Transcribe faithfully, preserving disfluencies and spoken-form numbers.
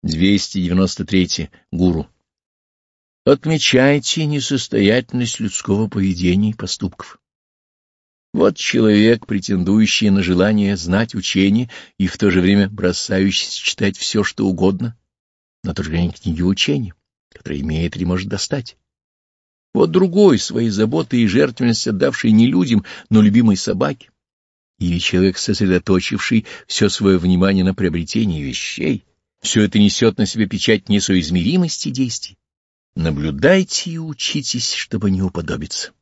двести девяносто три. Гуру. Отмечайте несостоятельность людского поведения и поступков. Вот человек, претендующий на желание знать учение и в то же время бросающийся читать все, что угодно, но только не книги учения, которые имеет или может достать. Вот другой, свои заботы и жертвенность отдавший не людям, но любимой собаке. Или человек, сосредоточивший все свое внимание на приобретении вещей. Все это несет на себе печать несоизмеримости действий. Наблюдайте и учитесь, чтобы не уподобиться.